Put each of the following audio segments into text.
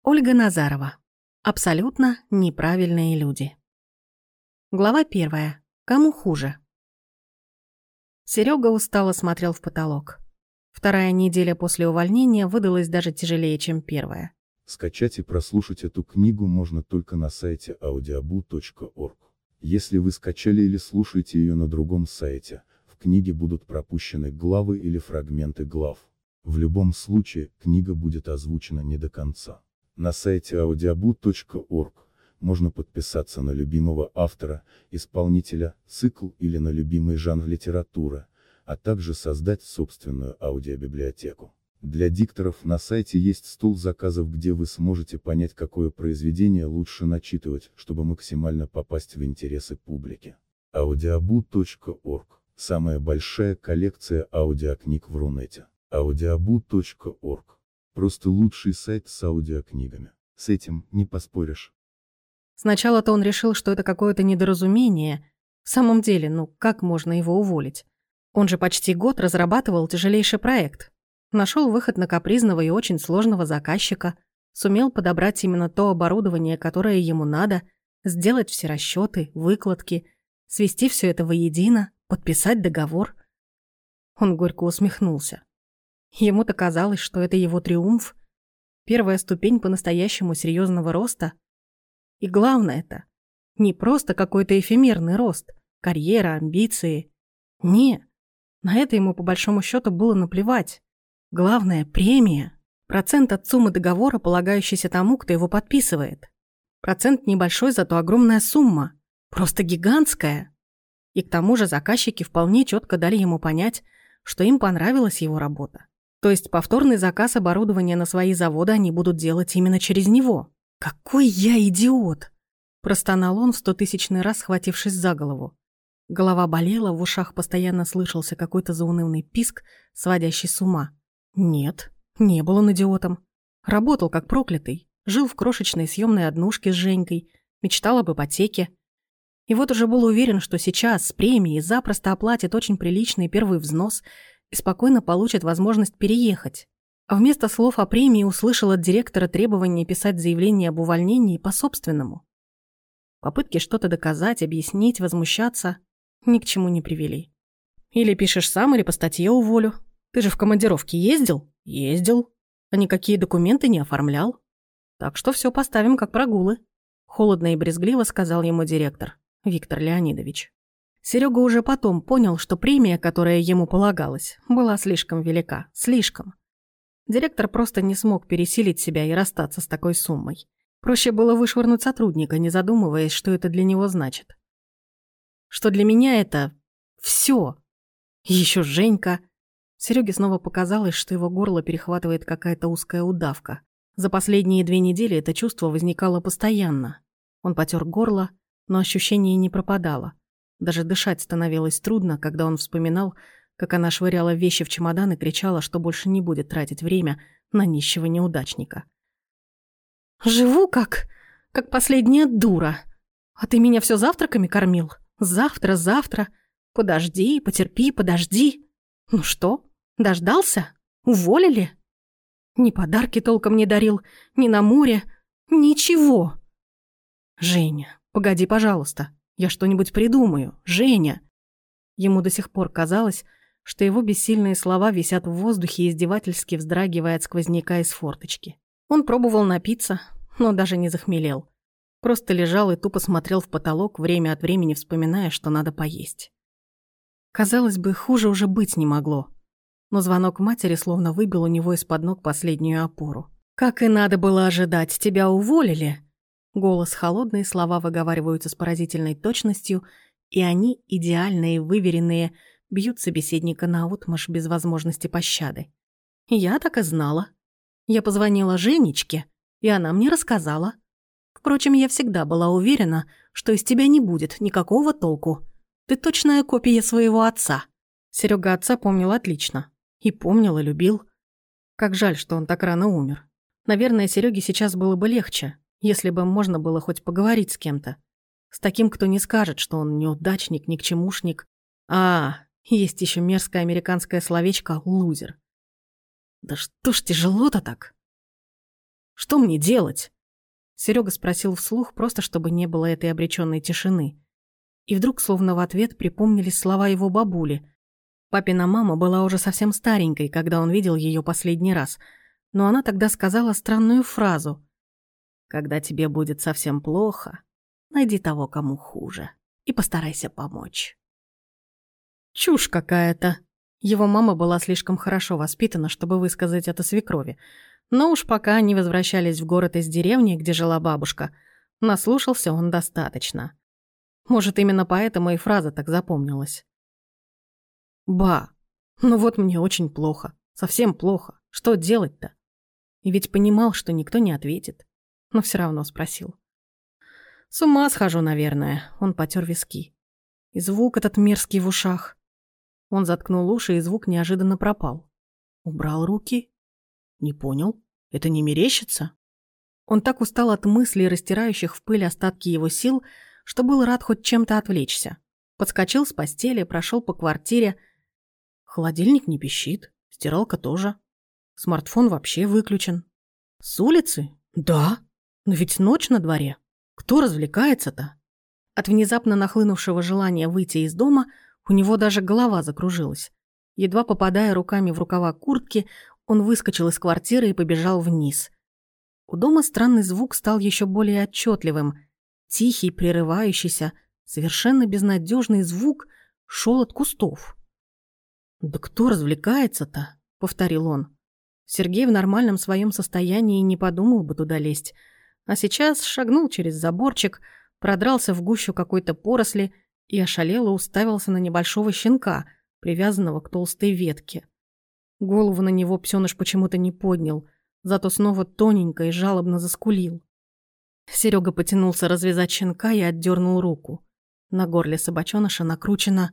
Ольга Назарова. Абсолютно неправильные люди. Глава 1. Кому хуже? Серёга устало смотрел в потолок. Вторая неделя после увольнения выдалась даже тяжелее, чем первая. Скачать и прослушать эту книгу можно только на сайте audiobu.org. Если вы скачали или слушаете ее на другом сайте, в книге будут пропущены главы или фрагменты глав. В любом случае, книга будет озвучена не до конца. На сайте audiobu.org можно подписаться на любимого автора, исполнителя, цикл или на любимый жанр литературы, а также создать собственную аудиобиблиотеку. Для дикторов на сайте есть стол заказов, где вы сможете понять, какое произведение лучше начитывать, чтобы максимально попасть в интересы публики. audiobu.org – самая большая коллекция аудиокниг в Рунете. audiobu.org – просто лучший сайт с аудиокнигами. С этим не поспоришь. Сначала-то он решил, что это какое-то недоразумение. В самом деле, как можно его уволить? Он же почти год разрабатывал тяжелейший проект. Нашел выход на капризного и очень сложного заказчика, сумел подобрать именно то оборудование, которое ему надо, сделать все расчеты, выкладки, свести все это воедино, подписать договор. Он горько усмехнулся. Ему-то казалось, что это его триумф, первая ступень по-настоящему серьезного роста. И главное это не просто какой-то эфемерный рост, карьера, амбиции. Не, на это ему по большому счету было наплевать. Главное – премия. Процент от суммы договора, полагающийся тому, кто его подписывает. Процент небольшой, зато огромная сумма. Просто гигантская. И к тому же заказчики вполне четко дали ему понять, что им понравилась его работа. То есть повторный заказ оборудования на свои заводы они будут делать именно через него. «Какой я идиот!» – простонал он в 100-тысячный раз, схватившись за голову. Голова болела, в ушах постоянно слышался какой-то заунывный писк, сводящий с ума. Нет, не был он идиотом. Работал как проклятый, жил в крошечной съемной однушке с Женькой, мечтал об ипотеке. И вот уже был уверен, что сейчас с премией запросто оплатит очень приличный первый взнос и спокойно получит возможность переехать. А вместо слов о премии услышал от директора требование писать заявление об увольнении по собственному. Попытки что-то доказать, объяснить, возмущаться ни к чему не привели. Или пишешь сам, или по статье уволю. Ты же в командировке ездил? Ездил. А никакие документы не оформлял. Так что все поставим как прогулы. Холодно и брезгливо сказал ему директор, Виктор Леонидович. Серега уже потом понял, что премия, которая ему полагалась, была слишком велика. Слишком. Директор просто не смог пересилить себя и расстаться с такой суммой. Проще было вышвырнуть сотрудника, не задумываясь, что это для него значит. Что для меня это все. Еще Женька. Сереге снова показалось, что его горло перехватывает какая-то узкая удавка. За последние 2 недели это чувство возникало постоянно. Он потер горло, но ощущение не пропадало. Даже дышать становилось трудно, когда он вспоминал, как она швыряла вещи в чемодан и кричала, что больше не будет тратить время на нищего неудачника. «Живу как последняя дура. А ты меня все завтраками кормил? Завтра. Подожди, потерпи, подожди. Ну что, дождался? Уволили? Ни подарки толком не дарил, ни на море, ничего. Женя, погоди, пожалуйста, я что-нибудь придумаю. Женя!» Ему до сих пор казалось, что его бессильные слова висят в воздухе, издевательски вздрагивая от сквозняка из форточки. Он пробовал напиться, но даже не захмелел. Просто лежал и тупо смотрел в потолок, время от времени вспоминая, что надо поесть. Казалось бы, хуже уже быть не могло. Но звонок матери словно выбил у него из-под ног последнюю опору. «Как и надо было ожидать, тебя уволили!» Голос холодный, слова выговариваются с поразительной точностью, и они, идеальные, выверенные, бьют собеседника наотмашь без возможности пощады. «Я так и знала. Я позвонила Женечке, и она мне рассказала. Впрочем, я всегда была уверена, что из тебя не будет никакого толку. Ты точная копия своего отца». Серега отца помнил отлично. И помнил, и любил. Как жаль, что он так рано умер. Наверное, Сереге сейчас было бы легче, если бы можно было хоть поговорить с кем-то. С таким, кто не скажет, что он неудачник, никчемушник. Есть еще мерзкое американское словечко «лузер». Да что ж тяжело-то так? Что мне делать?» Серега спросил вслух, просто чтобы не было этой обреченной тишины. И вдруг, словно в ответ, припомнились слова его бабули. Папина мама была уже совсем старенькой, когда он видел ее последний раз, но она тогда сказала странную фразу: «Когда тебе будет совсем плохо, найди того, кому хуже, и постарайся помочь». Чушь какая-то. Его мама была слишком хорошо воспитана, чтобы высказать это свекрови. Но уж пока они возвращались в город из деревни, где жила бабушка, наслушался он достаточно. Может, именно поэтому и фраза так запомнилась. «Ба, ну вот мне очень плохо, совсем плохо. Что делать-то?» И ведь понимал, что никто не ответит, но все равно спросил. «С ума схожу, наверное», — он потер виски. И звук этот мерзкий в ушах. Он заткнул уши, и звук неожиданно пропал. Убрал руки. Не понял, это не мерещится? Он так устал от мыслей, растирающих в пыль остатки его сил, что был рад хоть чем-то отвлечься. Подскочил с постели, прошел по квартире. Холодильник не пищит, стиралка тоже. Смартфон вообще выключен. С улицы? Да. Но ведь ночь на дворе. Кто развлекается-то? От внезапно нахлынувшего желания выйти из дома у него даже голова закружилась. Едва попадая руками в рукава куртки, он выскочил из квартиры и побежал вниз. У дома странный звук стал еще более отчетливым. Тихий, прерывающийся, совершенно безнадежный звук шел от кустов. «Да кто развлекается-то?» — повторил он. Сергей в нормальном своем состоянии не подумал бы туда лезть, а сейчас шагнул через заборчик, продрался в гущу какой-то поросли и ошалело уставился на небольшого щенка, привязанного к толстой ветке. Голову на него псёныш почему-то не поднял, зато снова тоненько и жалобно заскулил. Серега потянулся развязать щенка и отдернул руку. На горле собачоныша накручена...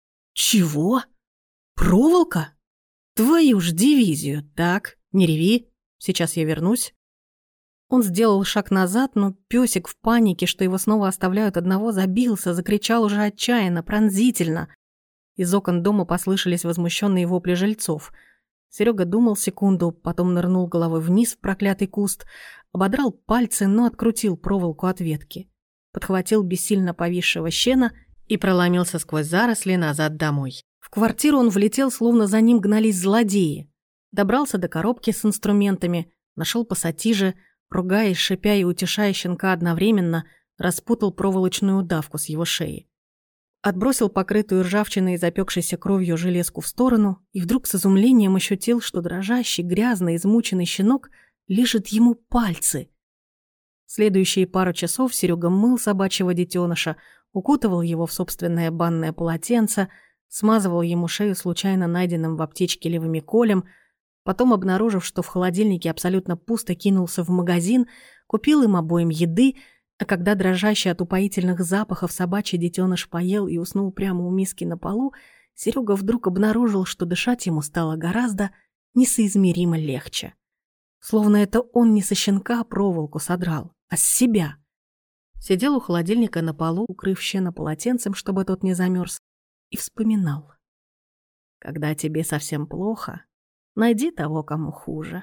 «Чего? Проволока? Твою ж дивизию! Так, не реви, сейчас я вернусь». Он сделал шаг назад, но пёсик в панике, что его снова оставляют одного, забился, закричал уже отчаянно, пронзительно. Из окон дома послышались возмущенные вопли жильцов. Серега думал секунду, потом нырнул головой вниз в проклятый куст, ободрал пальцы, но открутил проволоку от ветки. Подхватил бессильно повисшего щена и проломился сквозь заросли назад домой. В квартиру он влетел, словно за ним гнались злодеи. Добрался до коробки с инструментами, нашел пассатижи, ругаясь, шипя и утешая щенка одновременно, распутал проволочную удавку с его шеи. Отбросил покрытую ржавчиной и запекшейся кровью железку в сторону и вдруг с изумлением ощутил, что дрожащий, грязный, измученный щенок лижет ему пальцы. Следующие пару часов Серега мыл собачьего детеныша, укутывал его в собственное банное полотенце, смазывал ему шею случайно найденным в аптечке левомиколем, потом, обнаружив, что в холодильнике абсолютно пусто, кинулся в магазин, купил им обоим еды, а когда дрожащий от упоительных запахов собачий детеныш поел и уснул прямо у миски на полу, Серега вдруг обнаружил, что дышать ему стало гораздо несоизмеримо легче. Словно это он не со щенка проволоку содрал, а с себя. Сидел у холодильника на полу, укрыв щена полотенцем, чтобы тот не замерз, и вспоминал. Когда тебе совсем плохо, найди того, кому хуже.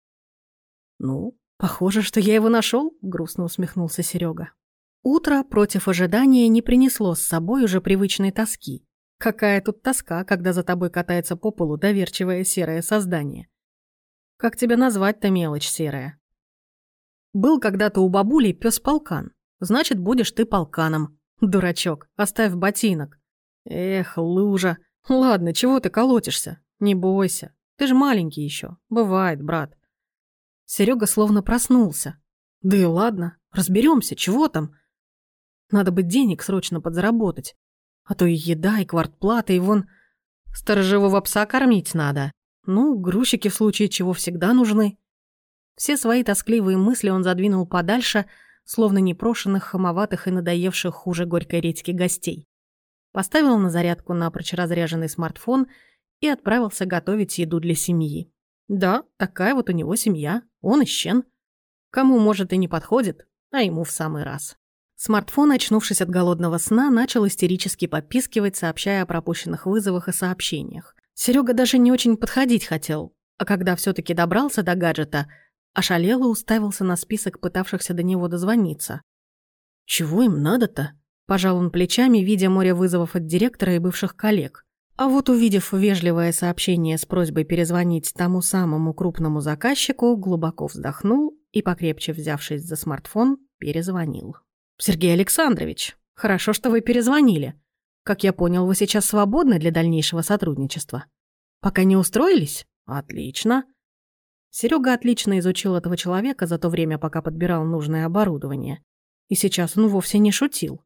Ну, похоже, что я его нашел, грустно усмехнулся Серега. Утро против ожидания не принесло с собой уже привычной тоски. Какая тут тоска, когда за тобой катается по полу доверчивое серое создание? Как тебя назвать-то, мелочь серая? Был когда-то у бабули пёс-полкан. Значит, будешь ты полканом. Дурачок, оставь ботинок. Эх, лужа. Ладно, чего ты колотишься? Не бойся. Ты ж маленький еще. Бывает, брат. Серега словно проснулся. Да и ладно, разберемся, чего там? Надо бы денег срочно подзаработать. А то и еда, и квартплата, и вон... Сторожевого пса кормить надо. Ну, грузчики в случае чего всегда нужны. Все свои тоскливые мысли он задвинул подальше, словно непрошенных, хамоватых и надоевших хуже горькой редьки гостей. Поставил на зарядку напрочь разряженный смартфон и отправился готовить еду для семьи. Да, такая вот у него семья, он и щен. Кому, может, и не подходит, а ему в самый раз. Смартфон, очнувшись от голодного сна, начал истерически попискивать, сообщая о пропущенных вызовах и сообщениях. Серега даже не очень подходить хотел, а когда все-таки добрался до гаджета, Ошалело уставился на список пытавшихся до него дозвониться. «Чего им надо-то?» – пожал он плечами, видя море вызовов от директора и бывших коллег. А вот увидев вежливое сообщение с просьбой перезвонить тому самому крупному заказчику, глубоко вздохнул и, покрепче взявшись за смартфон, перезвонил. «Сергей Александрович, хорошо, что вы перезвонили. Как я понял, вы сейчас свободны для дальнейшего сотрудничества? Пока не устроились? Отлично». Серега отлично изучил этого человека за то время, пока подбирал нужное оборудование. И сейчас он вовсе не шутил.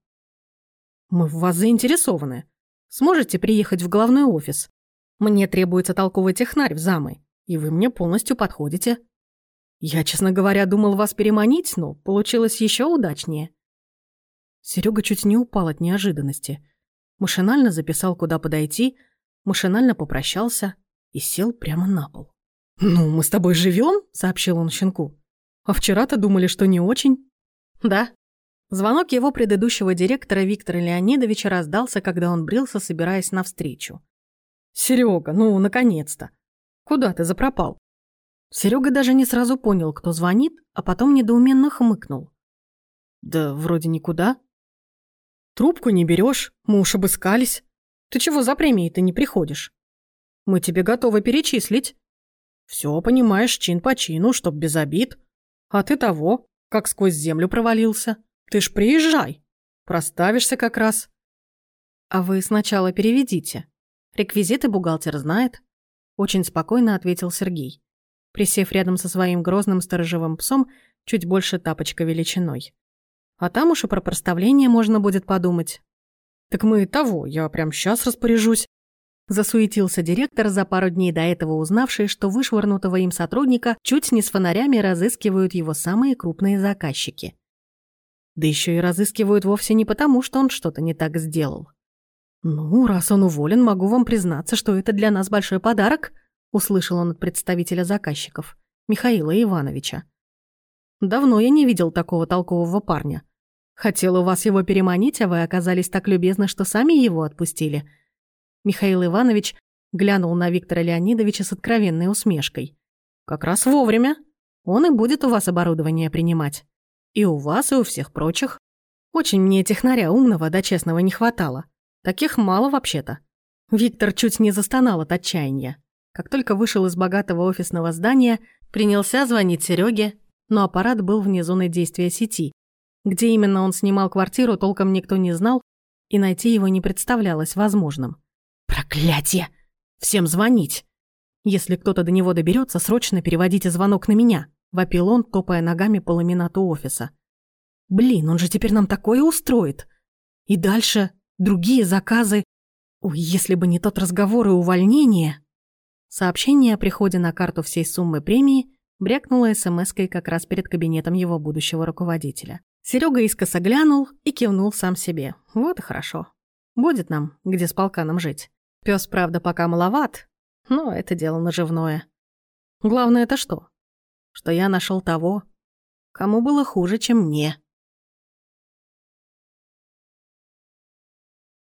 «Мы в вас заинтересованы. Сможете приехать в головной офис? Мне требуется толковый технарь в замы, и вы мне полностью подходите. Я, честно говоря, думал вас переманить, но получилось еще удачнее». Серега чуть не упал от неожиданности. Машинально записал, куда подойти, машинально попрощался и сел прямо на пол. «Ну, мы с тобой живем?» – сообщил он щенку. «А вчера-то думали, что не очень». «Да». Звонок его предыдущего директора Виктора Леонидовича раздался, когда он брился, собираясь навстречу. «Серега, ну, наконец-то! Куда ты запропал?» Серега даже не сразу понял, кто звонит, а потом недоуменно хмыкнул. «Да вроде никуда». «Трубку не берешь, мы уж обыскались. Ты чего за премией-то не приходишь? Мы тебе готовы перечислить. Все, понимаешь, чин по чину, чтоб без обид. А ты того, как сквозь землю провалился. Ты ж приезжай, проставишься как раз». «А вы сначала переведите. Реквизиты бухгалтер знает», – очень спокойно ответил Сергей, присев рядом со своим грозным сторожевым псом чуть больше тапочка величиной. «А там уж и про проставление можно будет подумать». «Так мы того, я прям сейчас распоряжусь», – засуетился директор, за пару дней до этого узнавший, что вышвырнутого им сотрудника чуть не с фонарями разыскивают его самые крупные заказчики. Да еще и разыскивают вовсе не потому, что он что-то не так сделал. «Ну, раз он уволен, могу вам признаться, что это для нас большой подарок», услышал он от представителя заказчиков, Михаила Ивановича. «Давно я не видел такого толкового парня. Хотел у вас его переманить, а вы оказались так любезны, что сами его отпустили». Михаил Иванович глянул на Виктора Леонидовича с откровенной усмешкой. «Как раз вовремя. Он и будет у вас оборудование принимать. И у вас, и у всех прочих. Очень мне технаря умного да честного не хватало. Таких мало вообще-то». Виктор чуть не застонал от отчаяния. Как только вышел из богатого офисного здания, принялся звонить Сереге, но аппарат был вне зоны действия сети. Где именно он снимал квартиру, толком никто не знал, и найти его не представлялось возможным. «Проклятие! Всем звонить! Если кто-то до него доберется, срочно переводите звонок на меня», – вопил он, топая ногами по ламинату офиса. «Блин, он же теперь нам такое устроит! И дальше другие заказы. Ой, если бы не тот разговор и увольнение». Сообщение о приходе на карту всей суммы премии брякнуло смс-кой как раз перед кабинетом его будущего руководителя. Серега искоса глянул и кивнул сам себе. Вот и хорошо. Будет нам, где с полканом жить. Пёс, правда, пока маловат, но это дело наживное. Главное это что? Что я нашел того, кому было хуже, чем мне.